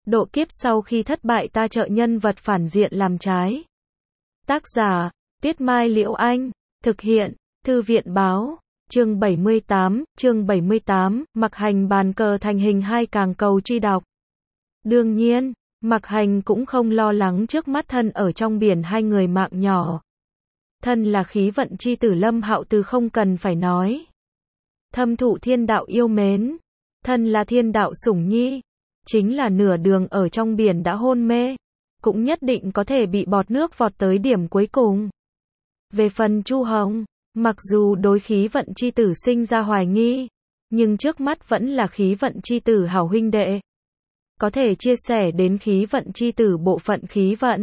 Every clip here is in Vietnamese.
Độ kiếp sau khi thất bại ta trợ nhân vật phản diện làm trái. Tác giả, Tuyết Mai Liễu Anh. Thực hiện, Thư viện Báo. Chương 78, Mặc Hành bàn cờ thành hình hai càng cầu truy đọc. Đương nhiên, Mặc Hành cũng không lo lắng trước mắt thân ở trong biển hai người mạng nhỏ. Thân là khí vận chi tử Lâm Hạo Từ không cần phải nói. Thâm thụ thiên đạo yêu mến. Thân là thiên đạo sủng nhi. Chính là nửa đường ở trong biển đã hôn mê. Cũng nhất định có thể bị bọt nước vọt tới điểm cuối cùng. Về phần Chu Hồng, mặc dù đối khí vận chi tử sinh ra hoài nghi, nhưng trước mắt vẫn là khí vận chi tử hảo huynh đệ. Có thể chia sẻ đến khí vận chi tử bộ phận khí vận.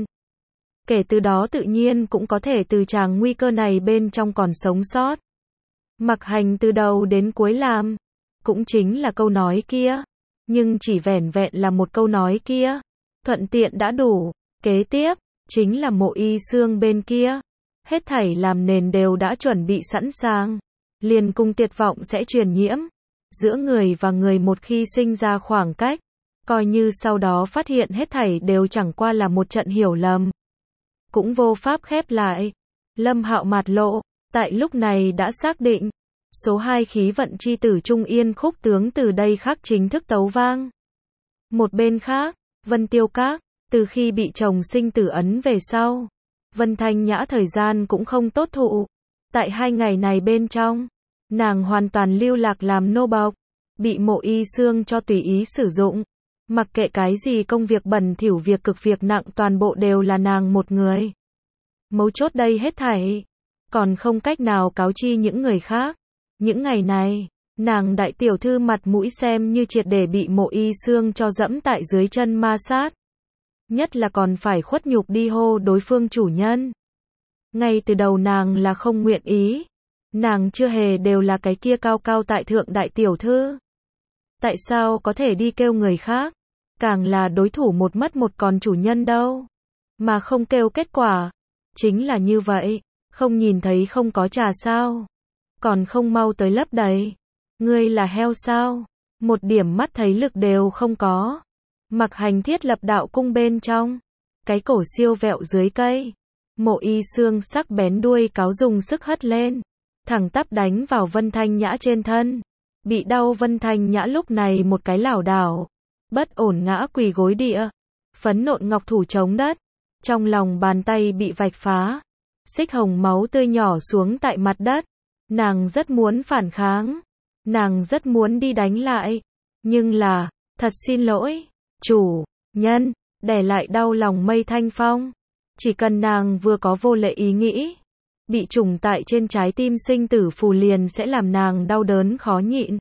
Kể từ đó tự nhiên cũng có thể từ tràng nguy cơ này bên trong còn sống sót. Mặc Hành từ đầu đến cuối làm, cũng chính là câu nói kia. Nhưng chỉ vẻn vẹn là một câu nói kia, thuận tiện đã đủ. Kế tiếp, chính là Mộ Y Xương bên kia. Hết thảy làm nền đều đã chuẩn bị sẵn sàng. Liền cùng tuyệt vọng sẽ truyền nhiễm. Giữa người và người một khi sinh ra khoảng cách, coi như sau đó phát hiện hết thảy đều chẳng qua là một trận hiểu lầm. Cũng vô pháp khép lại. Lâm Hạo mặt lộ, tại lúc này đã xác định. Số 2 khí vận chi tử Trung Yên khúc tướng từ đây khắc chính thức tấu vang. Một bên khác, Vân Tiêu Các, từ khi bị chồng sinh tử ấn về sau, Vân Thanh Nhã thời gian cũng không tốt thụ. Tại 2 ngày này bên trong, nàng hoàn toàn lưu lạc làm nô bộc, bị Mộ Y Xương cho tùy ý sử dụng. Mặc kệ cái gì công việc bẩn thỉu việc cực việc nặng toàn bộ đều là nàng một người. Mấu chốt đây hết thảy, còn không cách nào cáo chi những người khác. Những ngày này, nàng đại tiểu thư mặt mũi xem như triệt để bị Mộ Y Xương cho dẫm tại dưới chân ma sát. Nhất là còn phải khuất nhục đi hô đối phương chủ nhân. Ngay từ đầu nàng là không nguyện ý. Nàng chưa hề đều là cái kia cao cao tại thượng đại tiểu thư. Tại sao có thể đi kêu người khác? Càng là đối thủ một mất một còn chủ nhân đâu. Mà không kêu kết quả. Chính là như vậy. Không nhìn thấy không có trà sao? Còn không mau tới lấp đầy. Ngươi là heo sao? Một điểm mắt thấy lực đều không có. Mặc Hành thiết lập đạo cung bên trong. Cái cổ siêu vẹo dưới cây. Mộ Y Xương sắc bén đuôi cáo dùng sức hất lên. Thẳng tắp đánh vào Vân Thanh Nhã trên thân. Bị đau Vân Thanh Nhã lúc này một cái lảo đảo. Bất ổn ngã quỳ gối địa. Phấn nộn ngọc thủ chống đất. Trong lòng bàn tay bị vạch phá. Xích hồng máu tươi nhỏ xuống tại mặt đất. Nàng rất muốn phản kháng. Nàng rất muốn đi đánh lại. Nhưng là, thật xin lỗi, chủ nhân, để lại đau lòng Mây Thanh Phong. Chỉ cần nàng vừa có vô lệ ý nghĩ, bị trùng tại trên trái tim sinh tử phù liền sẽ làm nàng đau đớn khó nhịn.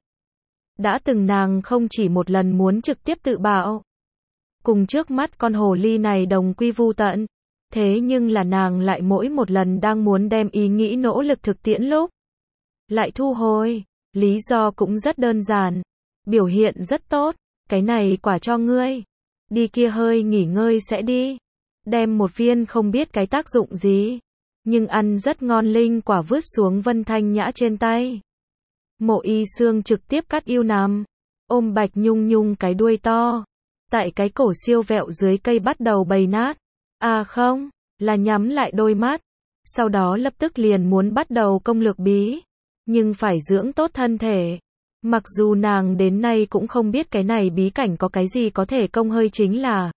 Đã từng nàng không chỉ một lần muốn trực tiếp tự bạo. Cùng trước mắt con hồ ly này đồng quy vu tận. Thế nhưng là nàng lại mỗi một lần đang muốn đem ý nghĩ nỗ lực thực tiễn lúc lại thu hồi. Lý do cũng rất đơn giản. Biểu hiện rất tốt. Cái này quả cho ngươi. Đi kia hơi nghỉ ngơi sẽ đi. Đem một viên không biết cái tác dụng gì. Nhưng ăn rất ngon linh quả vứt xuống Vân Thanh Nhã trên tay. Mộ Y Xương trực tiếp cắt yêu nằm. Ôm Bạch Nhung Nhung cái đuôi to. Tại cái cổ siêu vẹo dưới cây bắt đầu bầy nát. À không, là nhắm lại đôi mắt. Sau đó lập tức liền muốn bắt đầu công lược bí. Nhưng phải dưỡng tốt thân thể. Mặc dù nàng đến nay cũng không biết cái này bí cảnh có cái gì có thể công hơi chính là.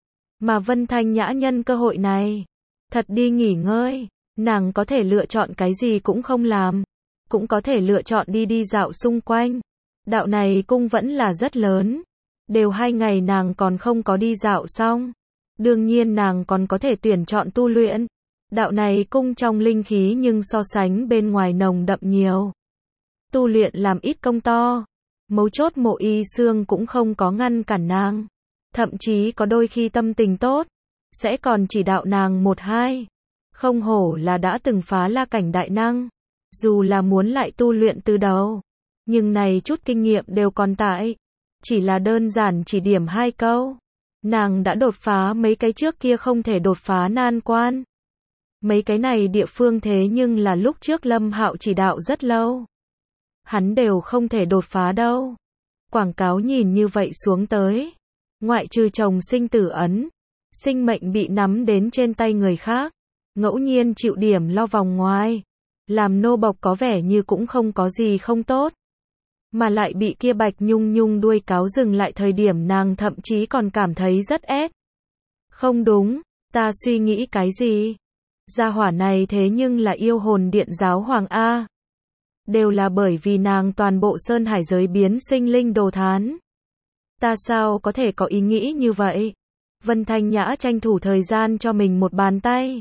Mà Vân Thanh Nhã nhân cơ hội này. Thật đi nghỉ ngơi. Nàng có thể lựa chọn cái gì cũng không làm. Cũng có thể lựa chọn đi dạo xung quanh. Đạo này cung vẫn là rất lớn. Đều 2 ngày nàng còn không có đi dạo xong. Đương nhiên nàng còn có thể tuyển chọn tu luyện. Đạo này cung trong linh khí nhưng so sánh bên ngoài nồng đậm nhiều. Tu luyện làm ít công to. Mấu chốt Mộ Y Xương cũng không có ngăn cản nàng. Thậm chí có đôi khi tâm tình tốt. Sẽ còn chỉ đạo nàng 1-2. Không hổ là đã từng phá la cảnh đại năng. Dù là muốn lại tu luyện từ đầu. Nhưng này chút kinh nghiệm đều còn tại. Chỉ là đơn giản chỉ điểm 2 câu. Nàng đã đột phá mấy cái trước kia không thể đột phá nan quan. Mấy cái này địa phương thế nhưng là lúc trước Lâm Hạo chỉ đạo rất lâu. Hắn đều không thể đột phá đâu. Quảng cáo nhìn như vậy xuống tới. Ngoại trừ chồng sinh tử ấn, sinh mệnh bị nắm đến trên tay người khác, ngẫu nhiên chịu điểm lo vòng ngoài, làm nô bộc có vẻ như cũng không có gì không tốt. Mà lại bị kia Bạch Nhung Nhung đuôi cáo dừng lại thời điểm nàng thậm chí còn cảm thấy rất ép. Không đúng, ta suy nghĩ cái gì? Gia hỏa này thế nhưng là yêu hồn điện giáo hoàng A. Đều là bởi vì nàng toàn bộ sơn hải giới biến sinh linh đồ thán. Ta sao có thể có ý nghĩ như vậy? Vân Thanh Nhã tranh thủ thời gian cho mình một bàn tay.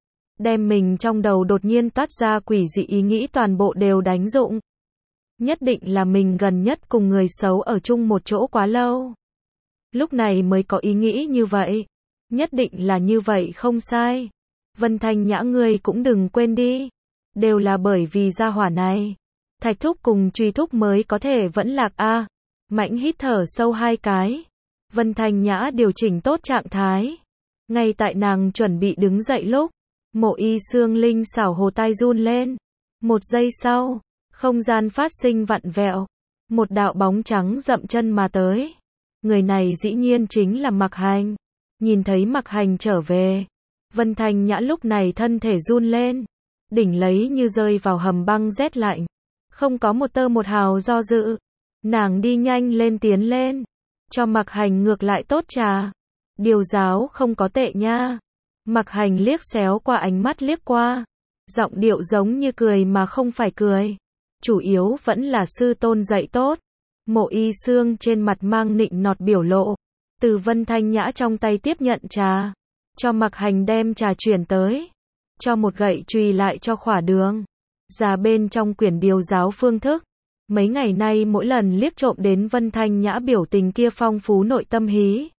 Đem mình trong đầu đột nhiên toát ra quỷ dị ý nghĩ toàn bộ đều đánh dụng. Nhất định là mình gần nhất cùng người xấu ở chung một chỗ quá lâu. Lúc này mới có ý nghĩ như vậy. Nhất định là như vậy không sai. Vân Thanh Nhã ngươi cũng đừng quên đi. Đều là bởi vì gia hỏa này. Thạch thúc cùng truy thúc mới có thể vẫn lạc a. Mãnh hít thở sâu 2 cái. Vân Thanh Nhã điều chỉnh tốt trạng thái. Ngay tại nàng chuẩn bị đứng dậy lúc, Mộ Y Xương linh xảo hồ tai run lên. 1 giây sau, không gian phát sinh vặn vẹo. Một đạo bóng trắng dậm chân mà tới. Người này dĩ nhiên chính là Mặc Hành. Nhìn thấy Mặc Hành trở về, Vân Thanh Nhã lúc này thân thể run lên. Đỉnh lấy như rơi vào hầm băng rét lạnh. Không có một tơ một hào do dự. Nàng đi nhanh lên tiến lên. Cho Mặc Hành ngược lại tốt trà. Điều giáo không có tệ nha. Mặc Hành liếc xéo qua ánh mắt liếc qua. Giọng điệu giống như cười mà không phải cười. Chủ yếu vẫn là sư tôn dạy tốt. Mộ Y Xương trên mặt mang nịnh nọt biểu lộ. Từ Vân Thanh Nhã trong tay tiếp nhận trà. Cho Mặc Hành đem trà chuyển tới. Cho một gậy chùy lại cho Khỏa Đường. Ra bên trong quyển điều giáo phương thức. Mấy ngày nay mỗi lần liếc trộm đến Vân Thanh Nhã biểu tình kia phong phú nội tâm hí.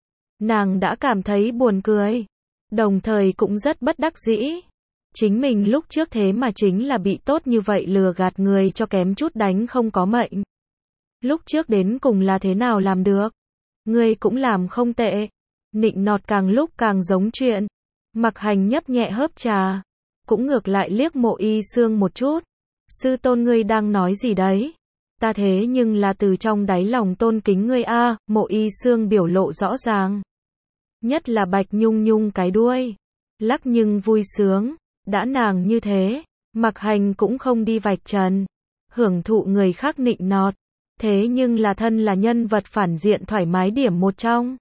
Nàng đã cảm thấy buồn cười. Đồng thời cũng rất bất đắc dĩ. Chính mình lúc trước thế mà chính là bị tốt như vậy lừa gạt người cho kém chút đánh không có mệnh. Lúc trước đến cùng là thế nào làm được? Ngươi cũng làm không tệ. Nịnh nọt càng lúc càng giống chuyện. Mặc Hành nhấp nhẹ hớp trà. Cũng ngược lại liếc Mộ Y Xương một chút. Sư tôn ngươi đang nói gì đấy? Ta thế nhưng là từ trong đáy lòng tôn kính ngươi a. Mộ Y Xương biểu lộ rõ ràng. Nhất là Bạch Nhung Nhung cái đuôi. Lắc nhưng vui sướng. Đã nàng như thế, Mặc Hành cũng không đi vạch trần. Hưởng thụ người khác nịnh nọt. Thế nhưng là thân là nhân vật phản diện thoải mái điểm một trong.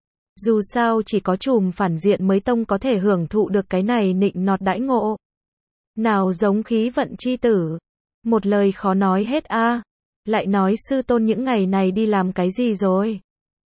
Dù sao chỉ có trùm phản diện mới tông có thể hưởng thụ được cái này nịnh nọt đãi ngộ. Nào giống khí vận chi tử. Một lời khó nói hết a. Lại nói sư tôn những ngày này đi làm cái gì rồi?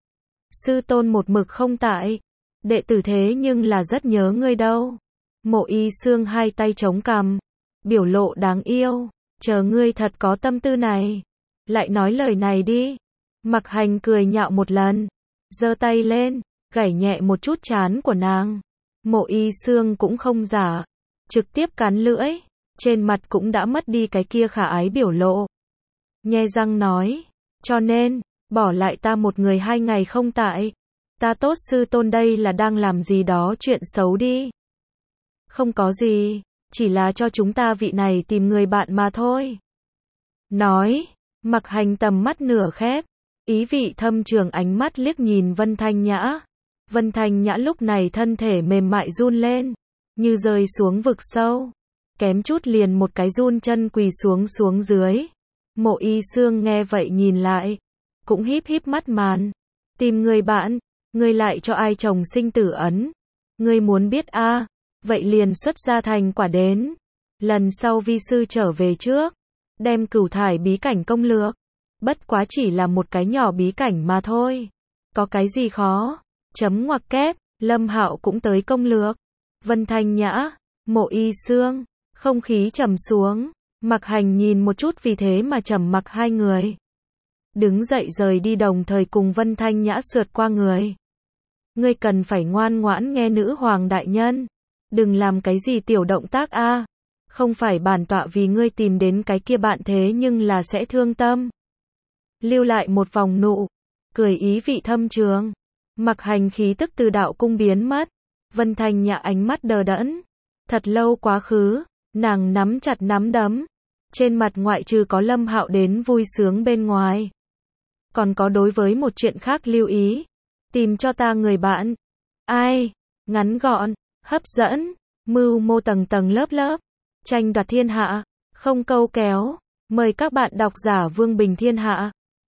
Sư tôn một mực không tại. Đệ tử thế nhưng là rất nhớ ngươi đâu. Mộ Y Xương 2 tay chống cằm. Biểu lộ đáng yêu. Chờ ngươi thật có tâm tư này. Lại nói lời này đi. Mặc Hành cười nhạo một lần. Giơ tay lên. Gảy nhẹ một chút trán của nàng. Mộ Y Xương cũng không giả. Trực tiếp cắn lưỡi. Trên mặt cũng đã mất đi cái kia khả ái biểu lộ. Nhe răng nói. Cho nên, bỏ lại ta một người 2 ngày không tại. Ta tốt sư tôn đây là đang làm gì đó chuyện xấu đi. Không có gì. Chỉ là cho chúng ta vị này tìm người bạn mà thôi. Nói. Mặc Hành tầm mắt nửa khép. Ý vị thâm trường ánh mắt liếc nhìn Vân Thanh Nhã. Vân Thanh Nhã lúc này thân thể mềm mại run lên. Như rơi xuống vực sâu. Kém chút liền một cái run chân quỳ xuống dưới. Mộ Y Xương nghe vậy nhìn lại. Cũng híp híp mắt màn. Tìm người bạn. Ngươi lại cho ai chồng sinh tử ấn. Ngươi muốn biết a? Vậy liền xuất ra thành quả đến. Lần sau vi sư trở về trước. Đem Cửu Thải bí cảnh công lược. Bất quá chỉ là một cái nhỏ bí cảnh mà thôi. Có cái gì khó? Chấm ngoặc kép. Lâm Hạo cũng tới công lược. Vân Thanh Nhã. Mộ Y Xương. Không khí trầm xuống. Mặc Hành nhìn một chút vì thế mà trầm mặc 2 người. Đứng dậy rời đi đồng thời cùng Vân Thanh Nhã sượt qua người. Ngươi cần phải ngoan ngoãn nghe nữ hoàng đại nhân. Đừng làm cái gì tiểu động tác a. Không phải bản tọa vì ngươi tìm đến cái kia bạn thế nhưng là sẽ thương tâm. Lưu lại một vòng nụ. Cười ý vị thâm trường. Mặc Hành khí tức từ đạo cung biến mất. Vân Thanh Nhã ánh mắt đờ đẫn. Thật lâu quá khứ. Nàng nắm chặt nắm đấm. Trên mặt ngoại trừ có Lâm Hạo đến vui sướng bên ngoài. Còn có đối với một chuyện khác lưu ý. Tìm cho ta người bạn. Ai? Ngắn gọn, hấp dẫn, mưu mô tầng tầng lớp lớp, tranh đoạt thiên hạ, không câu kéo. Mời các bạn độc giả Vương Bình Thiên Hạ.